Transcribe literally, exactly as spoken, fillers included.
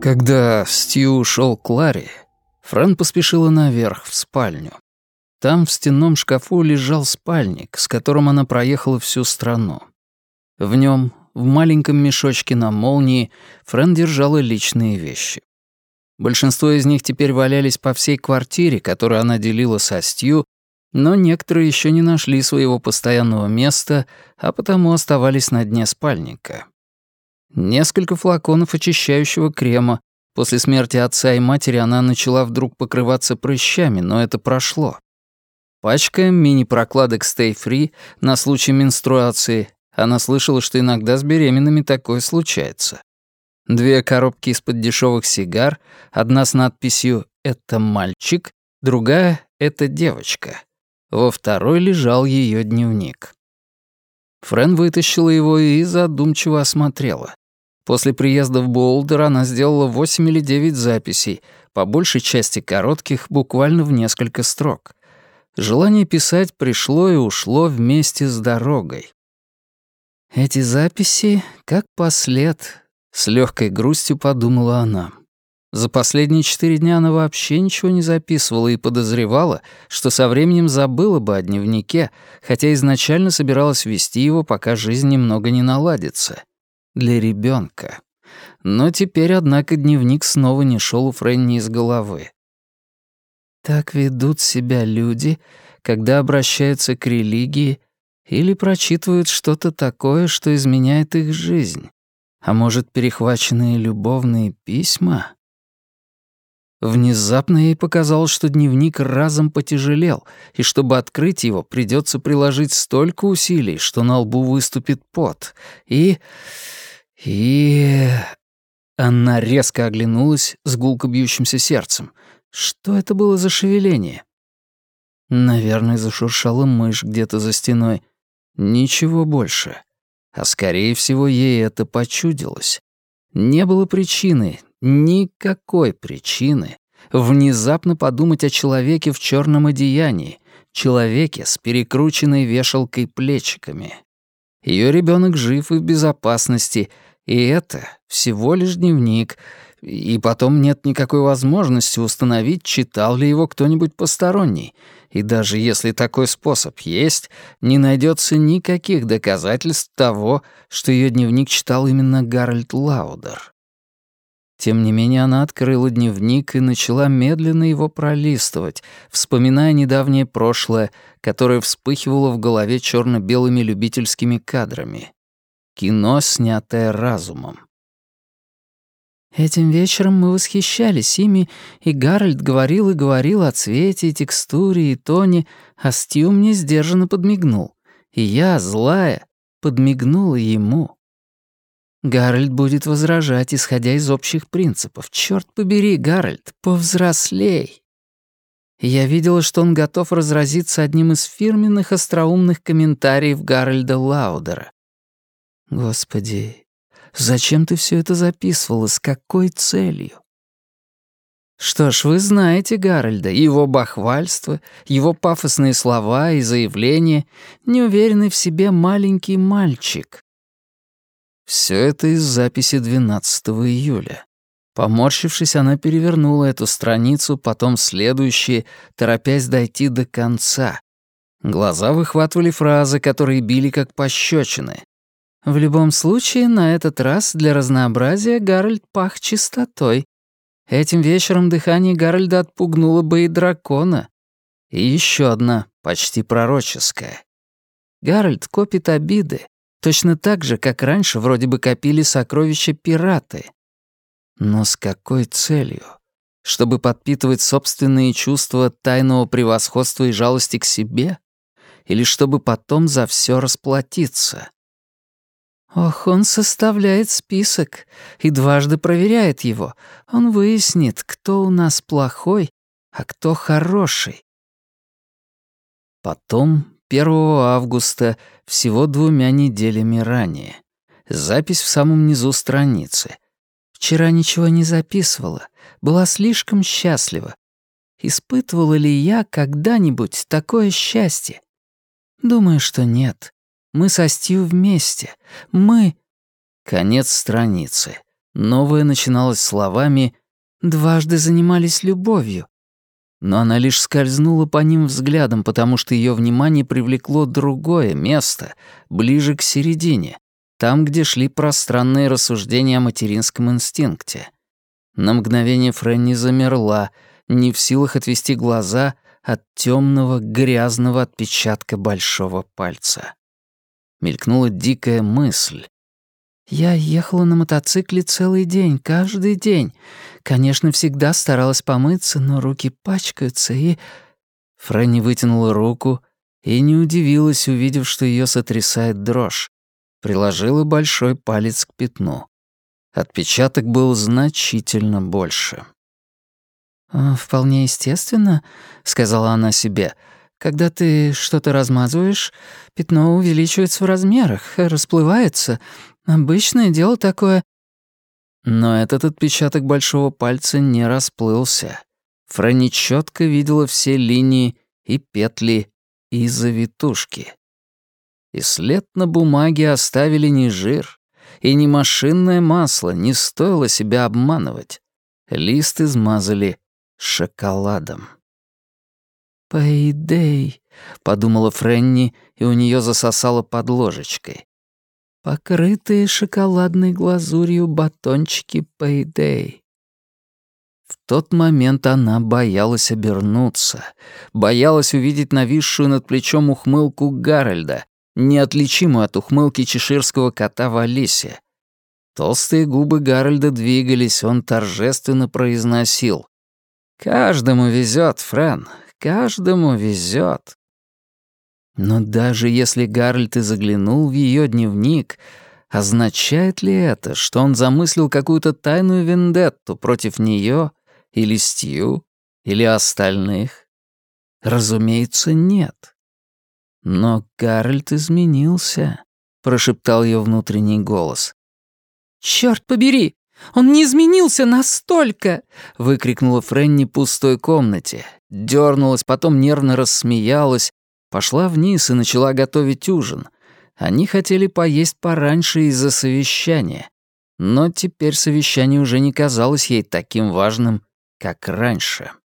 Когда Стью ушел к Ларе, Фрэн поспешила наверх, в спальню. Там в стенном шкафу лежал спальник, с которым она проехала всю страну. В нем, в маленьком мешочке на молнии, Фрэн держала личные вещи. Большинство из них теперь валялись по всей квартире, которую она делила со Стью, но некоторые еще не нашли своего постоянного места, а потому оставались на дне спальника. Несколько флаконов очищающего крема. После смерти отца и матери она начала вдруг покрываться прыщами, но это прошло. Пачка мини-прокладок Stay Free на случай менструации. Она слышала, что иногда с беременными такое случается. Две коробки из-под дешевых сигар, одна с надписью «Это мальчик», другая «Это девочка». Во второй лежал ее дневник. Фрэн вытащила его и задумчиво осмотрела. После приезда в Боулдер она сделала восемь или девять записей, по большей части коротких, буквально в несколько строк. Желание писать пришло и ушло вместе с дорогой. «Эти записи как послед», — с легкой грустью подумала она. За последние четыре дня она вообще ничего не записывала и подозревала, что со временем забыла бы о дневнике, хотя изначально собиралась вести его, пока жизнь немного не наладится. Для ребенка. Но теперь, однако, дневник снова не шел у Фрэнни из головы. Так ведут себя люди, когда обращаются к религии или прочитывают что-то такое, что изменяет их жизнь. А может, перехваченные любовные письма? Внезапно ей показалось, что дневник разом потяжелел, и чтобы открыть его, придется приложить столько усилий, что на лбу выступит пот. И... и... Она резко оглянулась с гулко бьющимся сердцем. Что это было за шевеление? Наверное, зашуршала мышь где-то за стеной. Ничего больше. А скорее всего, ей это почудилось. Не было причины, никакой причины, внезапно подумать о человеке в черном одеянии, человеке с перекрученной вешалкой плечиками. Ее ребенок жив и в безопасности, и это всего лишь дневник, и потом нет никакой возможности установить, читал ли его кто-нибудь посторонний. И даже если такой способ есть, не найдется никаких доказательств того, что ее дневник читал именно Гарольд Лаудер. Тем не менее, она открыла дневник и начала медленно его пролистывать, вспоминая недавнее прошлое, которое вспыхивало в голове черно-белыми любительскими кадрами. Кино, снятое разумом. Этим вечером мы восхищались ими, и Гарольд говорил и говорил о цвете, и текстуре, и тоне, а Стью мне сдержанно подмигнул. И я, злая, подмигнула ему. Гарольд будет возражать, исходя из общих принципов. Чёрт побери, Гарольд, повзрослей. И я видела, что он готов разразиться одним из фирменных остроумных комментариев Гарольда Лаудера. Господи, зачем ты все это записывала? С какой целью? Что ж, вы знаете Гарольда, его бахвальство, его пафосные слова и заявления, неуверенный в себе маленький мальчик. Все это из записи двенадцатого июля. Поморщившись, она перевернула эту страницу, потом следующие, торопясь дойти до конца. Глаза выхватывали фразы, которые били как пощечины. В любом случае, на этот раз для разнообразия Гарольд пах чистотой. Этим вечером дыхание Гарольда отпугнуло бы и дракона. И еще одна, почти пророческая. Гарольд копит обиды, точно так же, как раньше вроде бы копили сокровища пираты. Но с какой целью? Чтобы подпитывать собственные чувства тайного превосходства и жалости к себе? Или чтобы потом за все расплатиться? Ох, он составляет список и дважды проверяет его. Он выяснит, кто у нас плохой, а кто хороший. Потом, первого августа, всего двумя неделями ранее. Запись в самом низу страницы. Вчера ничего не записывала, была слишком счастлива. Испытывала ли я когда-нибудь такое счастье? Думаю, что нет. Мы со Стью вместе. Мы... Конец страницы. Новое начиналось словами «дважды занимались любовью». Но она лишь скользнула по ним взглядом, потому что ее внимание привлекло другое место, ближе к середине, там, где шли пространные рассуждения о материнском инстинкте. На мгновение Фрэнни замерла, не в силах отвести глаза от темного грязного отпечатка большого пальца. Мелькнула дикая мысль. «Я ехала на мотоцикле целый день, каждый день. Конечно, всегда старалась помыться, но руки пачкаются и...» Фрэнни вытянула руку и не удивилась, увидев, что ее сотрясает дрожь. Приложила большой палец к пятну. Отпечаток был значительно больше. «Вполне естественно», — сказала она себе. «Когда ты что-то размазываешь, пятно увеличивается в размерах, расплывается. Обычное дело такое». Но этот отпечаток большого пальца не расплылся. Фрэнни четко видела все линии и петли, и завитушки. И след на бумаге оставили не жир, и не машинное масло, не стоило себя обманывать. Лист измазали шоколадом. «Пэйдэй», — подумала Фрэнни, и у нее засосало под ложечкой. «Покрытые шоколадной глазурью батончики Пэйдэй». В тот момент она боялась обернуться, боялась увидеть нависшую над плечом ухмылку Гарольда, неотличимую от ухмылки чеширского кота в Алисе. Толстые губы Гарольда двигались, он торжественно произносил: «Каждому везет, Фрэн, каждому везет». Но даже если Гарольд и заглянул в ее дневник, означает ли это, что он замыслил какую-то тайную вендетту против нее или Стью, или остальных? Разумеется, нет. Но Гарольд изменился, прошептал ее внутренний голос. «Черт побери! Он не изменился настолько!» — выкрикнула Фрэнни в пустой комнате, дернулась, потом нервно рассмеялась, пошла вниз и начала готовить ужин. Они хотели поесть пораньше из-за совещания, но теперь совещание уже не казалось ей таким важным, как раньше.